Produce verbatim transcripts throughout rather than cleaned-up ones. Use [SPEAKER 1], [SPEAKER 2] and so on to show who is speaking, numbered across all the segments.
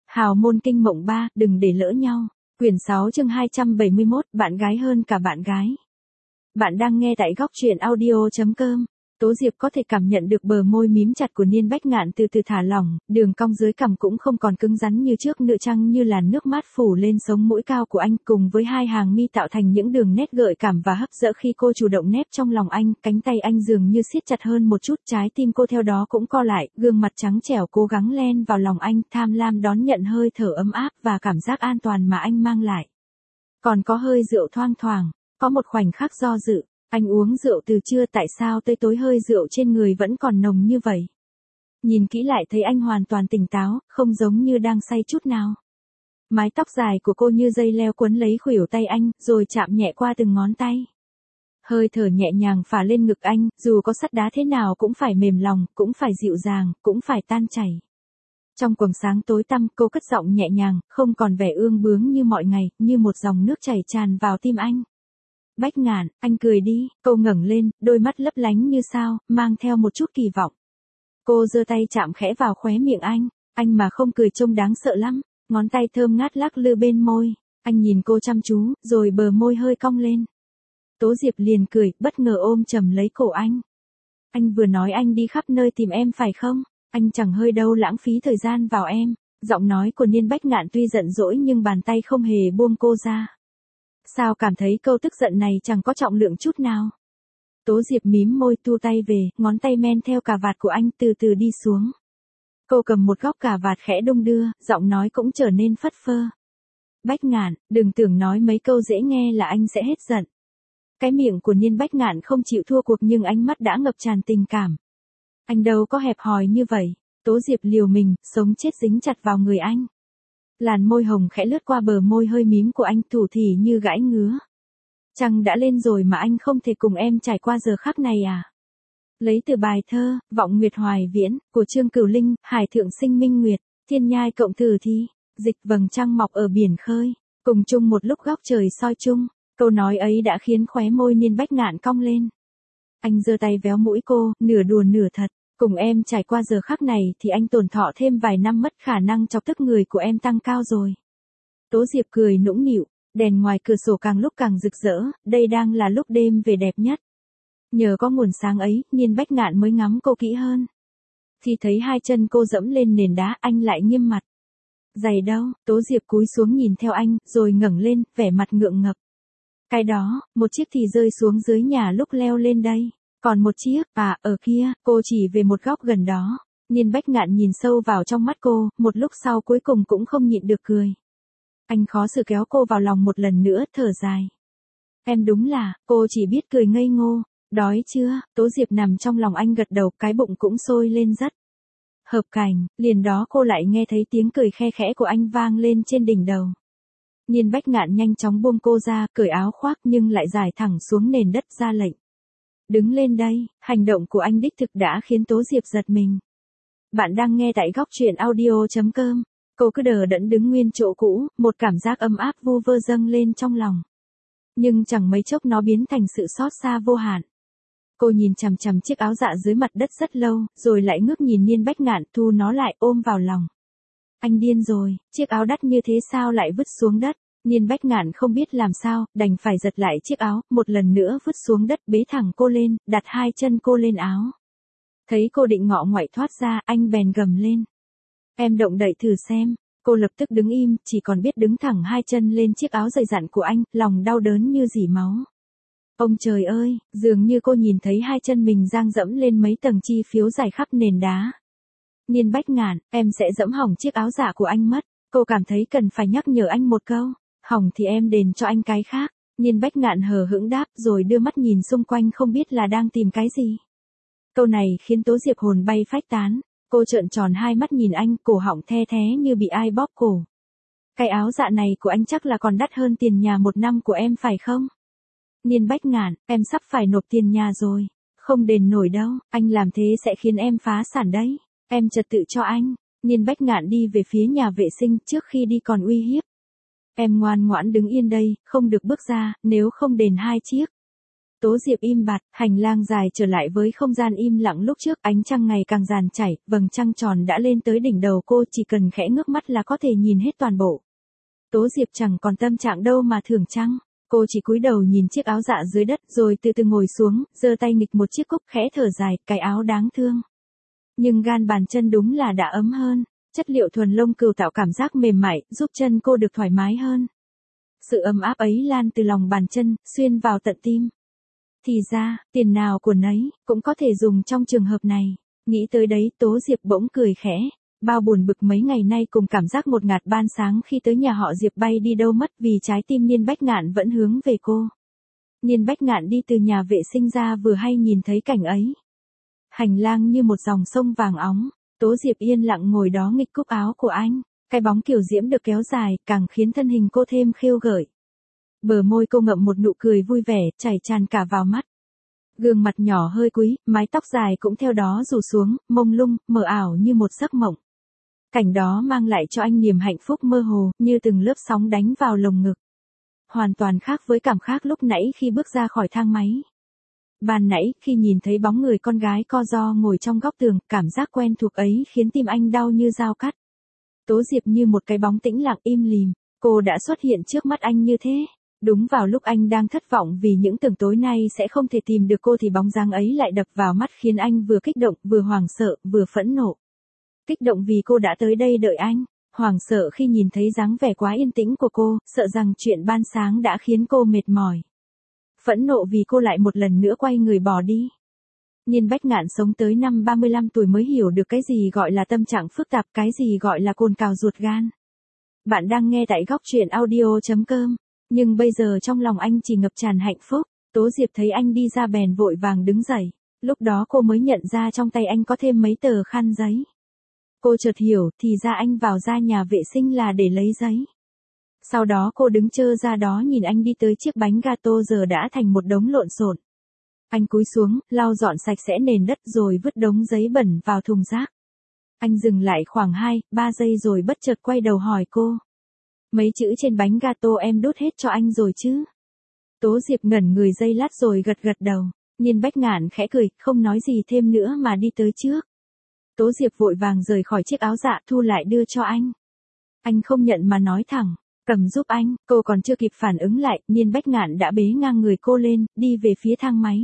[SPEAKER 1] Hào môn kinh mộng ba, đừng để lỡ nhau. Quyển sáu chương hai trăm bảy mươi mốt, bạn gái hơn cả bạn gái. Bạn đang nghe tại góc truyện audio chấm com. Tố Diệp có thể cảm nhận được bờ môi mím chặt của Niên Bách Ngạn từ từ thả lỏng, đường cong dưới cằm cũng không còn cứng rắn như trước nữa, chăng như làn nước mát phủ lên sống mũi cao của anh, cùng với hai hàng mi tạo thành những đường nét gợi cảm và hấp dẫn khi cô chủ động nép trong lòng anh, cánh tay anh dường như siết chặt hơn một chút, trái tim cô theo đó cũng co lại, gương mặt trắng trẻo cố gắng len vào lòng anh, tham lam đón nhận hơi thở ấm áp và cảm giác an toàn mà anh mang lại. Còn có hơi rượu thoang thoảng, có một khoảnh khắc do dự. Anh uống rượu từ trưa, tại sao tới tối hơi rượu trên người vẫn còn nồng như vậy? Nhìn kỹ lại thấy anh hoàn toàn tỉnh táo, không giống như đang say chút nào. Mái tóc dài của cô như dây leo quấn lấy khuỷu tay anh, rồi chạm nhẹ qua từng ngón tay. Hơi thở nhẹ nhàng phả lên ngực anh, dù có sắt đá thế nào cũng phải mềm lòng, cũng phải dịu dàng, cũng phải tan chảy. Trong quầng sáng tối tăm, cô cất giọng nhẹ nhàng, không còn vẻ ương bướng như mọi ngày, như một dòng nước chảy tràn vào tim anh. Bách Ngạn, anh cười đi. Cô ngẩng lên, đôi mắt lấp lánh như sao, mang theo một chút kỳ vọng. Cô giơ tay chạm khẽ vào khóe miệng anh, anh mà không cười trông đáng sợ lắm. Ngón tay thơm ngát lắc lư bên môi, anh nhìn cô chăm chú, rồi bờ môi hơi cong lên. Tố Diệp liền cười, bất ngờ ôm chầm lấy cổ anh. Anh vừa nói anh đi khắp nơi tìm em phải không? Anh chẳng hơi đâu lãng phí thời gian vào em. Giọng nói của Niên Bách Ngạn tuy giận dỗi nhưng bàn tay không hề buông cô ra. Sao cảm thấy câu tức giận này chẳng có trọng lượng chút nào? Tố Diệp mím môi thu tay về, ngón tay men theo cà vạt của anh từ từ đi xuống. Cô cầm một góc cà vạt khẽ đung đưa, giọng nói cũng trở nên phất phơ. Bách Ngạn, đừng tưởng nói mấy câu dễ nghe là anh sẽ hết giận. Cái miệng của Niên Bách Ngạn không chịu thua cuộc nhưng ánh mắt đã ngập tràn tình cảm. Anh đâu có hẹp hòi như vậy. Tố Diệp liều mình, sống chết dính chặt vào người anh. Làn môi hồng khẽ lướt qua bờ môi hơi mím của anh, thủ thỉ như gãi ngứa. Trăng đã lên rồi mà anh không thể cùng em trải qua giờ khắc này à? Lấy từ bài thơ, Vọng Nguyệt Hoài Viễn, của Trương Cửu Linh, Hải Thượng Sinh Minh Nguyệt, Thiên Nhai Cộng Tử Thi, dịch vầng trăng mọc ở biển khơi, cùng chung một lúc góc trời soi chung. Câu nói ấy đã khiến khóe môi Niên Bách Ngạn cong lên. Anh giơ tay véo mũi cô, nửa đùa nửa thật. Cùng em trải qua giờ khắc này thì anh tổn thọ thêm vài năm mất khả năng chọc tức người của em tăng cao rồi. Tố Diệp cười nũng nịu, đèn ngoài cửa sổ càng lúc càng rực rỡ, đây đang là lúc đêm về đẹp nhất. Nhờ có nguồn sáng ấy, Niên Bách Ngạn mới ngắm cô kỹ hơn. Khi thấy hai chân cô dẫm lên nền đá, anh lại nghiêm mặt. Giày đâu? Tố Diệp cúi xuống nhìn theo anh, rồi ngẩng lên, vẻ mặt ngượng ngập. Cái đó, một chiếc thì rơi xuống dưới nhà lúc leo lên đây. Còn một chiếc, à, ở kia, cô chỉ về một góc gần đó. Niên Bách Ngạn nhìn sâu vào trong mắt cô, một lúc sau cuối cùng cũng không nhịn được cười. Anh khó xử kéo cô vào lòng một lần nữa, thở dài. Em đúng là, cô chỉ biết cười ngây ngô. Đói chưa? Tố Diệp nằm trong lòng anh gật đầu, cái bụng cũng sôi lên rất. Hợp cảnh, liền đó cô lại nghe thấy tiếng cười khe khẽ của anh vang lên trên đỉnh đầu. Niên Bách Ngạn nhanh chóng buông cô ra, cởi áo khoác nhưng lại giải thẳng xuống nền đất ra lệnh. Đứng lên đây. Hành động của anh đích thực đã khiến Tố Diệp giật mình. Bạn đang nghe tại góc truyện audio chấm com. Cô cứ đờ đẫn đứng nguyên chỗ cũ, một cảm giác ấm áp vu vơ dâng lên trong lòng. Nhưng chẳng mấy chốc nó biến thành sự xót xa vô hạn. Cô nhìn chằm chằm chiếc áo dạ dưới mặt đất rất lâu, rồi lại ngước nhìn Niên Bách Ngạn, thu nó lại ôm vào lòng. Anh điên rồi, chiếc áo đắt như thế sao lại vứt xuống đất? Niên Bách Ngạn không biết làm sao, đành phải giật lại chiếc áo, một lần nữa vứt xuống đất, bế thẳng cô lên, đặt hai chân cô lên áo. Thấy cô định ngọ ngoại thoát ra, anh bèn gầm lên. Em động đậy thử xem. Cô lập tức đứng im, chỉ còn biết đứng thẳng hai chân lên chiếc áo dày dặn của anh, lòng đau đớn như rỉ máu. Ông trời ơi, dường như cô nhìn thấy hai chân mình dang dẫm lên mấy tầng chi phiếu dài khắp nền đá. Niên Bách Ngạn, em sẽ dẫm hỏng chiếc áo dạ của anh mất. Cô cảm thấy cần phải nhắc nhở anh một câu. Hỏng thì em đền cho anh cái khác. Niên Bách Ngạn hờ hững đáp, rồi đưa mắt nhìn xung quanh không biết là đang tìm cái gì. Câu này khiến Tố Diệp hồn bay phách tán. Cô trợn tròn hai mắt nhìn anh, cổ họng the thé như bị ai bóp cổ. Cái áo dạ này của anh chắc là còn đắt hơn tiền nhà một năm của em phải không? Niên Bách Ngạn, em sắp phải nộp tiền nhà rồi. Không đền nổi đâu, anh làm thế sẽ khiến em phá sản đấy. Em trật tự cho anh. Niên Bách Ngạn đi về phía nhà vệ sinh, trước khi đi còn uy hiếp. Em ngoan ngoãn đứng yên đây, không được bước ra, nếu không đền hai chiếc. Tố Diệp im bặt, hành lang dài trở lại với không gian im lặng lúc trước, ánh trăng ngày càng dàn chảy, vầng trăng tròn đã lên tới đỉnh đầu cô, chỉ cần khẽ ngước mắt là có thể nhìn hết toàn bộ. Tố Diệp chẳng còn tâm trạng đâu mà thưởng trăng, cô chỉ cúi đầu nhìn chiếc áo dạ dưới đất rồi từ từ ngồi xuống, giơ tay nghịch một chiếc cúc khẽ thở dài, cái áo đáng thương. Nhưng gan bàn chân đúng là đã ấm hơn, chất liệu thuần lông cừu tạo cảm giác mềm mại, giúp chân cô được thoải mái hơn. Sự ấm áp ấy lan từ lòng bàn chân, xuyên vào tận tim. Thì ra, tiền nào của nấy, cũng có thể dùng trong trường hợp này. Nghĩ tới đấy, Tố Diệp bỗng cười khẽ. Bao buồn bực mấy ngày nay cùng cảm giác ngột ngạt ban sáng khi tới nhà họ Diệp bay đi đâu mất, vì trái tim Niên Bách Ngạn vẫn hướng về cô. Niên Bách Ngạn đi từ nhà vệ sinh ra vừa hay nhìn thấy cảnh ấy. Hành lang như một dòng sông vàng óng, Tố Diệp yên lặng ngồi đó nghịch cúc áo của anh. Cái bóng kiểu diễm được kéo dài, càng khiến thân hình cô thêm khêu gợi. Bờ môi cô ngậm một nụ cười vui vẻ, chảy tràn cả vào mắt. Gương mặt nhỏ hơi cúi, mái tóc dài cũng theo đó rủ xuống, mông lung, mờ ảo như một giấc mộng. Cảnh đó mang lại cho anh niềm hạnh phúc mơ hồ, như từng lớp sóng đánh vào lồng ngực. Hoàn toàn khác với cảm giác lúc nãy khi bước ra khỏi thang máy. Ban nãy, khi nhìn thấy bóng người con gái co ro ngồi trong góc tường, cảm giác quen thuộc ấy khiến tim anh đau như dao cắt. Tố Diệp như một cái bóng tĩnh lặng im lìm, cô đã xuất hiện trước mắt anh như thế. Đúng vào lúc anh đang thất vọng vì những tưởng tối nay sẽ không thể tìm được cô thì bóng dáng ấy lại đập vào mắt khiến anh vừa kích động, vừa hoảng sợ, vừa phẫn nộ. Kích động vì cô đã tới đây đợi anh, hoảng sợ khi nhìn thấy dáng vẻ quá yên tĩnh của cô, sợ rằng chuyện ban sáng đã khiến cô mệt mỏi. Phẫn nộ vì cô lại một lần nữa quay người bỏ đi. Niên Bách Ngạn sống tới năm ba mươi lăm tuổi mới hiểu được cái gì gọi là tâm trạng phức tạp, cái gì gọi là cồn cào ruột gan. Bạn đang nghe tại góc truyện audio chấm com, nhưng bây giờ trong lòng anh chỉ ngập tràn hạnh phúc. Tố Diệp thấy anh đi ra bèn vội vàng đứng dậy, lúc đó cô mới nhận ra trong tay anh có thêm mấy tờ khăn giấy. Cô chợt hiểu, thì ra anh vào ra nhà vệ sinh là để lấy giấy. Sau đó cô đứng trơ ra đó nhìn anh đi tới chiếc bánh gato giờ đã thành một đống lộn xộn. Anh cúi xuống, lau dọn sạch sẽ nền đất rồi vứt đống giấy bẩn vào thùng rác. Anh dừng lại khoảng hai, ba giây rồi bất chợt quay đầu hỏi cô. Mấy chữ trên bánh gato em đút hết cho anh rồi chứ? Tố Diệp ngẩn người giây lát rồi gật gật đầu. Niên Bách Ngạn khẽ cười, không nói gì thêm nữa mà đi tới trước. Tố Diệp vội vàng rời khỏi chiếc áo dạ thu lại đưa cho anh. Anh không nhận mà nói thẳng, cầm giúp anh. Cô còn chưa kịp phản ứng lại, Niên Bách Ngạn đã bế ngang người cô lên, đi về phía thang máy.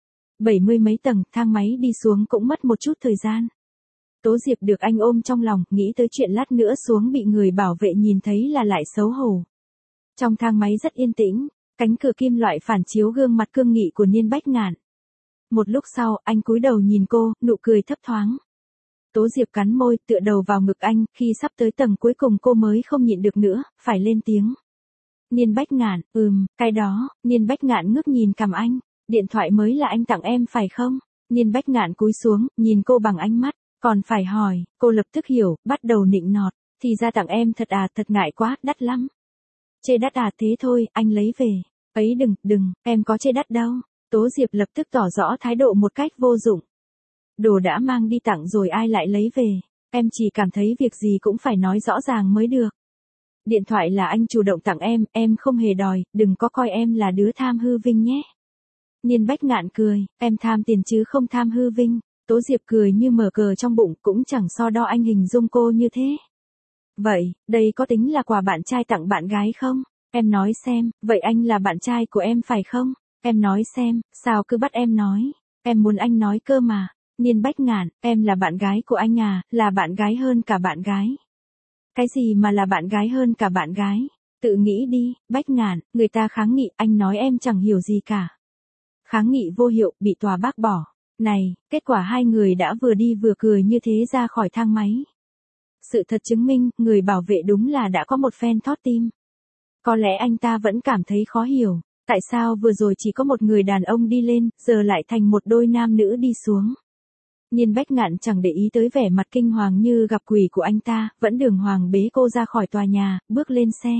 [SPEAKER 1] Bảy mươi mấy tầng, thang máy đi xuống cũng mất một chút thời gian. Tố Diệp được anh ôm trong lòng, nghĩ tới chuyện lát nữa xuống bị người bảo vệ nhìn thấy là lại xấu hổ. Trong thang máy rất yên tĩnh, cánh cửa kim loại phản chiếu gương mặt cương nghị của Niên Bách Ngạn. Một lúc sau, anh cúi đầu nhìn cô, nụ cười thấp thoáng. Tố Diệp cắn môi, tựa đầu vào ngực anh, khi sắp tới tầng cuối cùng cô mới không nhịn được nữa, phải lên tiếng. Niên Bách Ngạn, ừm, cái đó. Niên Bách Ngạn ngước nhìn cằm anh. Điện thoại mới là anh tặng em phải không? Niên Bách Ngạn cúi xuống, nhìn cô bằng ánh mắt. Còn phải hỏi, cô lập tức hiểu, bắt đầu nịnh nọt. Thì ra tặng em thật à, thật ngại quá, đắt lắm. Chê đắt à, thế thôi, anh lấy về. Ấy đừng, đừng, em có chê đắt đâu. Tố Diệp lập tức tỏ rõ thái độ một cách vô dụng. Đồ đã mang đi tặng rồi ai lại lấy về. Em chỉ cảm thấy việc gì cũng phải nói rõ ràng mới được. Điện thoại là anh chủ động tặng em, em không hề đòi, đừng có coi em là đứa tham hư vinh nhé. Niên Bách Ngạn cười, em tham tiền chứ không tham hư vinh. Tố Diệp cười như mở cờ trong bụng, cũng chẳng so đo anh hình dung cô như thế. Vậy, đây có tính là quà bạn trai tặng bạn gái không? Em nói xem, vậy anh là bạn trai của em phải không? Em nói xem, sao cứ bắt em nói? Em muốn anh nói cơ mà. Niên Bách Ngạn, em là bạn gái của anh à, là bạn gái hơn cả bạn gái. Cái gì mà là bạn gái hơn cả bạn gái? Tự nghĩ đi, Bách Ngạn, người ta kháng nghị, anh nói em chẳng hiểu gì cả. Kháng nghị vô hiệu, bị tòa bác bỏ. Này, kết quả hai người đã vừa đi vừa cười như thế ra khỏi thang máy. Sự thật chứng minh, người bảo vệ đúng là đã có một phen thót tim. Có lẽ anh ta vẫn cảm thấy khó hiểu, tại sao vừa rồi chỉ có một người đàn ông đi lên, giờ lại thành một đôi nam nữ đi xuống. Niên Bách Ngạn chẳng để ý tới vẻ mặt kinh hoàng như gặp quỷ của anh ta, vẫn đường hoàng bế cô ra khỏi tòa nhà, bước lên xe.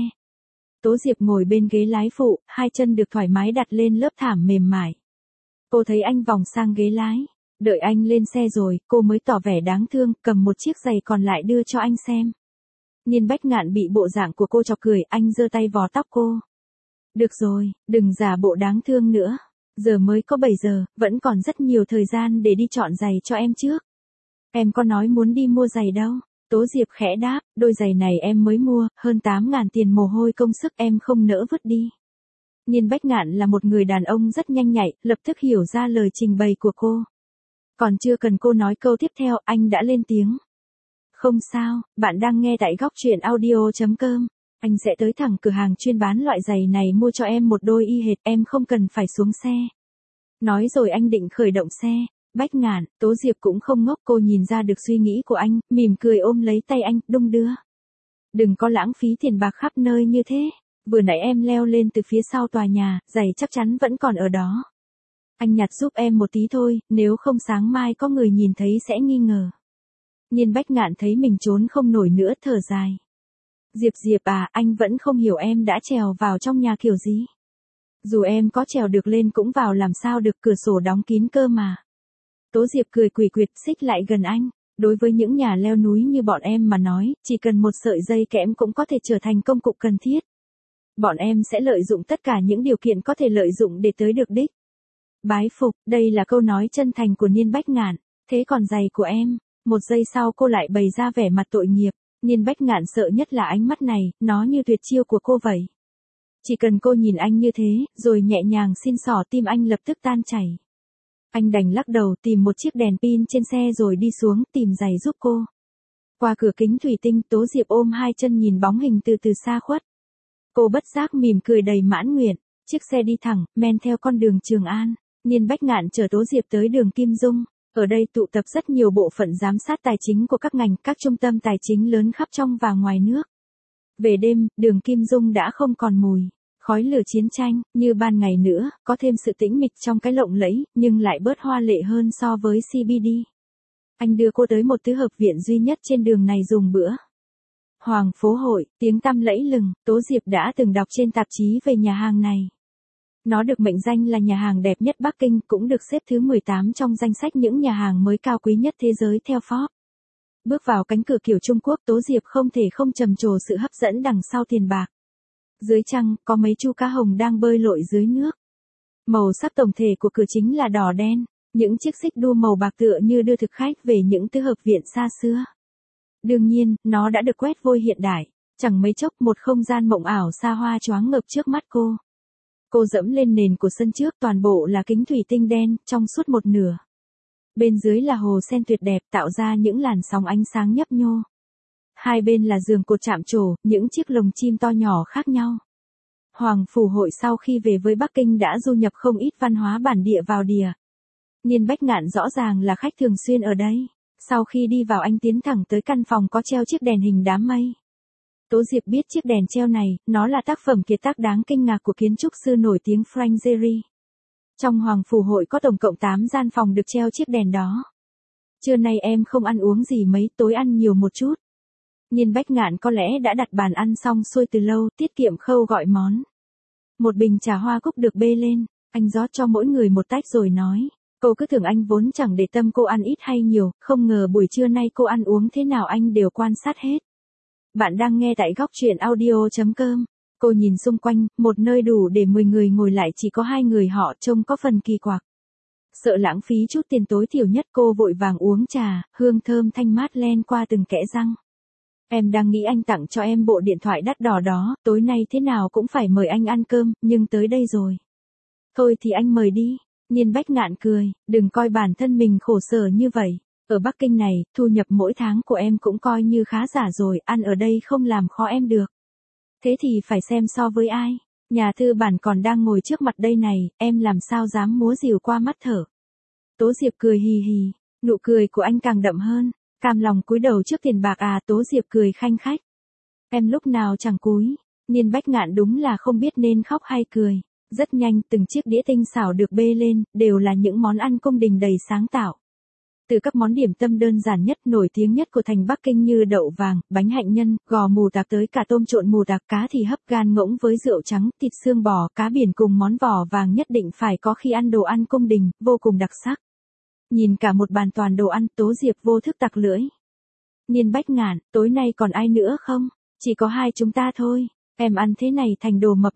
[SPEAKER 1] Tố Diệp ngồi bên ghế lái phụ, hai chân được thoải mái đặt lên lớp thảm mềm mại. Cô thấy anh vòng sang ghế lái, đợi anh lên xe rồi, cô mới tỏ vẻ đáng thương, cầm một chiếc giày còn lại đưa cho anh xem. Niên Bách Ngạn bị bộ dạng của cô chọc cười, anh giơ tay vò tóc cô. Được rồi, đừng giả bộ đáng thương nữa. Giờ mới có bảy giờ, vẫn còn rất nhiều thời gian để đi chọn giày cho em trước. Em có nói muốn đi mua giày đâu. Tố Diệp khẽ đáp, đôi giày này em mới mua, hơn tám ngàn tiền mồ hôi công sức em không nỡ vứt đi. Niên Bách Ngạn là một người đàn ông rất nhanh nhạy, lập tức hiểu ra lời trình bày của cô. Còn chưa cần cô nói câu tiếp theo, anh đã lên tiếng. Không sao, bạn đang nghe tại góc truyện audio chấm com. Anh sẽ tới thẳng cửa hàng chuyên bán loại giày này mua cho em một đôi y hệt, em không cần phải xuống xe. Nói rồi anh định khởi động xe. Bách Ngạn, Tố Diệp cũng không ngốc, cô nhìn ra được suy nghĩ của anh, mỉm cười ôm lấy tay anh, đung đưa. Đừng có lãng phí tiền bạc khắp nơi như thế. Vừa nãy em leo lên từ phía sau tòa nhà, giày chắc chắn vẫn còn ở đó. Anh nhặt giúp em một tí thôi, nếu không sáng mai có người nhìn thấy sẽ nghi ngờ. Niên Bách Ngạn thấy mình trốn không nổi nữa, thở dài. Diệp Diệp à, anh vẫn không hiểu em đã trèo vào trong nhà kiểu gì. Dù em có trèo được lên cũng vào làm sao được, cửa sổ đóng kín cơ mà. Tố Diệp cười quỷ quyệt xích lại gần anh. Đối với những nhà leo núi như bọn em mà nói, chỉ cần một sợi dây kẽm cũng có thể trở thành công cụ cần thiết. Bọn em sẽ lợi dụng tất cả những điều kiện có thể lợi dụng để tới được đích. Bái phục, đây là câu nói chân thành của Niên Bách Ngạn. Thế còn giày của em? Một giây sau cô lại bày ra vẻ mặt tội nghiệp. Niên Bách Ngạn sợ nhất là ánh mắt này, nó như tuyệt chiêu của cô vậy. Chỉ cần cô nhìn anh như thế, rồi nhẹ nhàng xin xỏ, tim anh lập tức tan chảy. Anh đành lắc đầu tìm một chiếc đèn pin trên xe rồi đi xuống tìm giày giúp cô. Qua cửa kính thủy tinh, Tố Diệp ôm hai chân nhìn bóng hình từ từ xa khuất. Cô bất giác mỉm cười đầy mãn nguyện. Chiếc xe đi thẳng, men theo con đường Trường An. Niên Bách Ngạn chở Tố Diệp tới đường Kim Dung. Ở đây tụ tập rất nhiều bộ phận giám sát tài chính của các ngành, các trung tâm tài chính lớn khắp trong và ngoài nước. Về đêm, đường Kim Dung đã không còn mùi khói lửa chiến tranh, như ban ngày nữa, có thêm sự tĩnh mịch trong cái lộng lẫy, nhưng lại bớt hoa lệ hơn so với xê bê đê. Anh đưa cô tới một tứ hợp viện duy nhất trên đường này dùng bữa. Hoàng Phố Hội, tiếng tăm lẫy lừng, Tố Diệp đã từng đọc trên tạp chí về nhà hàng này. Nó được mệnh danh là nhà hàng đẹp nhất Bắc Kinh, cũng được xếp thứ mười tám trong danh sách những nhà hàng mới cao quý nhất thế giới theo Forbes. Bước vào cánh cửa kiểu Trung Quốc, Tố Diệp không thể không trầm trồ sự hấp dẫn đằng sau tiền bạc. Dưới trăng, có mấy chú cá hồng đang bơi lội dưới nước. Màu sắc tổng thể của cửa chính là đỏ đen, những chiếc xích đu màu bạc tựa như đưa thực khách về những tứ hợp viện xa xưa. Đương nhiên, nó đã được quét vôi hiện đại, chẳng mấy chốc một không gian mộng ảo xa hoa choáng ngợp trước mắt cô. Cô dẫm lên nền của sân trước, toàn bộ là kính thủy tinh đen, trong suốt một nửa. Bên dưới là hồ sen tuyệt đẹp tạo ra những làn sóng ánh sáng nhấp nhô. Hai bên là giường cột chạm trổ, những chiếc lồng chim to nhỏ khác nhau. Hoàng Phủ Hội sau khi về với Bắc Kinh đã du nhập không ít văn hóa bản địa vào đìa. Niên Bách Ngạn rõ ràng là khách thường xuyên ở đây. Sau khi đi vào anh tiến thẳng tới căn phòng có treo chiếc đèn hình đám mây. Tố Diệp biết chiếc đèn treo này, nó là tác phẩm kiệt tác đáng kinh ngạc của kiến trúc sư nổi tiếng Frank Gehry. Trong Hoàng Phủ Hội có tổng cộng tám gian phòng được treo chiếc đèn đó. Trưa nay em không ăn uống gì mấy, tối ăn nhiều một chút. Niên Bách Ngạn có lẽ đã đặt bàn ăn xong xuôi từ lâu, tiết kiệm khâu gọi món. Một bình trà hoa cúc được bê lên, anh rót cho mỗi người một tách rồi nói. Cô cứ tưởng anh vốn chẳng để tâm cô ăn ít hay nhiều, không ngờ buổi trưa nay cô ăn uống thế nào anh đều quan sát hết. Bạn đang nghe tại góc truyện audio chấm com. Cô nhìn xung quanh, một nơi đủ để mười người ngồi lại chỉ có hai người họ, trông có phần kỳ quặc. Sợ lãng phí chút tiền tối thiểu nhất, cô vội vàng uống trà, hương thơm thanh mát len qua từng kẽ răng. Em đang nghĩ anh tặng cho em bộ điện thoại đắt đỏ đó, tối nay thế nào cũng phải mời anh ăn cơm, nhưng tới đây rồi. Thôi thì anh mời đi. Niên Bách Ngạn cười, đừng coi bản thân mình khổ sở như vậy. Ở Bắc Kinh này, thu nhập mỗi tháng của em cũng coi như khá giả rồi, ăn ở đây không làm khó em được. Thế thì phải xem so với ai. Nhà tư bản còn đang ngồi trước mặt đây này, em làm sao dám múa rìu qua mắt thở. Tố Diệp cười hì hì, nụ cười của anh càng đậm hơn. Cam lòng cúi đầu trước tiền bạc à? Tố Diệp cười khanh khách. Em lúc nào chẳng cúi. Niên Bách Ngạn đúng là không biết nên khóc hay cười. Rất nhanh, từng chiếc đĩa tinh xảo được bê lên, đều là những món ăn cung đình đầy sáng tạo. Từ các món điểm tâm đơn giản nhất, nổi tiếng nhất của thành Bắc Kinh như đậu vàng, bánh hạnh nhân, gò mù tạc tới cả tôm trộn mù tạc, cá thì hấp gan ngỗng với rượu trắng, thịt xương bò, cá biển cùng món vỏ vàng nhất định phải có khi ăn đồ ăn cung đình, vô cùng đặc sắc. Nhìn cả một bàn toàn đồ ăn, Tố Diệp vô thức tặc lưỡi. Niên Bách Ngạn, tối nay còn ai nữa không? Chỉ có hai chúng ta thôi. Em ăn thế này thành đồ mập mất.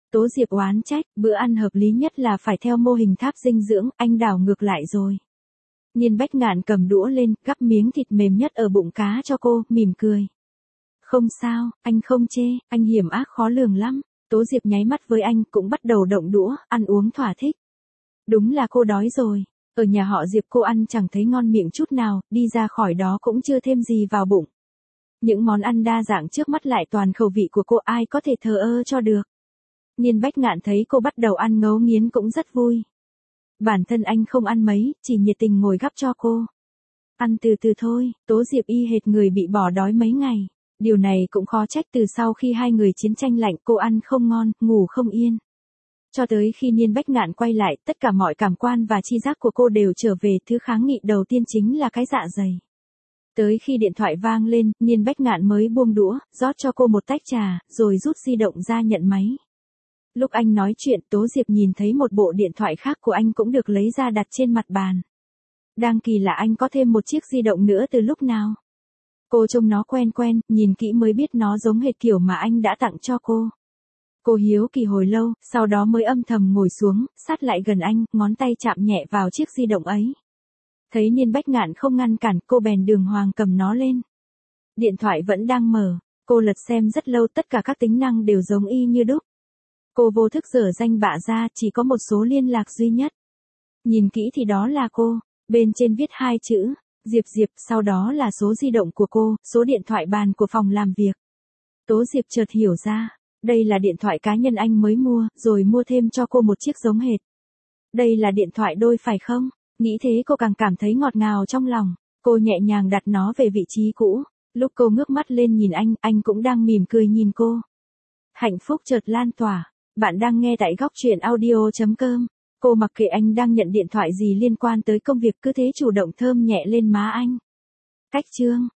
[SPEAKER 1] Tố Diệp oán trách, bữa ăn hợp lý nhất là phải theo mô hình tháp dinh dưỡng, anh đảo ngược lại rồi. Niên Bách Ngạn cầm đũa lên, gắp miếng thịt mềm nhất ở bụng cá cho cô, mỉm cười. Không sao, anh không chê, anh hiểm ác khó lường lắm. Tố Diệp nháy mắt với anh, cũng bắt đầu động đũa, ăn uống thỏa thích. Đúng là cô đói rồi. Ở nhà họ Diệp cô ăn chẳng thấy ngon miệng chút nào, đi ra khỏi đó cũng chưa thêm gì vào bụng. Những món ăn đa dạng trước mắt lại toàn khẩu vị của cô, ai có thể thờ ơ cho được. Niên Bách Ngạn thấy cô bắt đầu ăn ngấu nghiến cũng rất vui. Bản thân anh không ăn mấy, chỉ nhiệt tình ngồi gắp cho cô. Ăn từ từ thôi, Tố Diệp y hệt người bị bỏ đói mấy ngày. Điều này cũng khó trách, từ sau khi hai người chiến tranh lạnh cô ăn không ngon, ngủ không yên. Cho tới khi Niên Bách Ngạn quay lại, tất cả mọi cảm quan và chi giác của cô đều trở về, thứ kháng nghị đầu tiên chính là cái dạ dày. Tới khi điện thoại vang lên, Niên Bách Ngạn mới buông đũa, rót cho cô một tách trà, rồi rút di động ra nhận máy. Lúc anh nói chuyện, Tố Diệp nhìn thấy một bộ điện thoại khác của anh cũng được lấy ra đặt trên mặt bàn. Đang kỳ lạ anh có thêm một chiếc di động nữa từ lúc nào. Cô trông nó quen quen, nhìn kỹ mới biết nó giống hệt kiểu mà anh đã tặng cho cô. Cô hiếu kỳ hồi lâu, sau đó mới âm thầm ngồi xuống, sát lại gần anh, ngón tay chạm nhẹ vào chiếc di động ấy. Thấy Niên Bách Ngạn không ngăn cản, cô bèn đường hoàng cầm nó lên. Điện thoại vẫn đang mở, cô lật xem rất lâu, tất cả các tính năng đều giống y như đúc. Cô vô thức dở danh bạ ra, chỉ có một số liên lạc duy nhất. Nhìn kỹ thì đó là cô, bên trên viết hai chữ, Diệp Diệp, sau đó là số di động của cô, số điện thoại bàn của phòng làm việc. Tố Diệp chợt hiểu ra, đây là điện thoại cá nhân anh mới mua, rồi mua thêm cho cô một chiếc giống hệt. Đây là điện thoại đôi phải không? Nghĩ thế cô càng cảm thấy ngọt ngào trong lòng, cô nhẹ nhàng đặt nó về vị trí cũ. Lúc cô ngước mắt lên nhìn anh, anh cũng đang mỉm cười nhìn cô. Hạnh phúc chợt lan tỏa. Bạn đang nghe tại góc truyện audio chấm com. Cô mặc kệ anh đang nhận điện thoại gì liên quan tới công việc, cứ thế chủ động thơm nhẹ lên má anh. Cách chương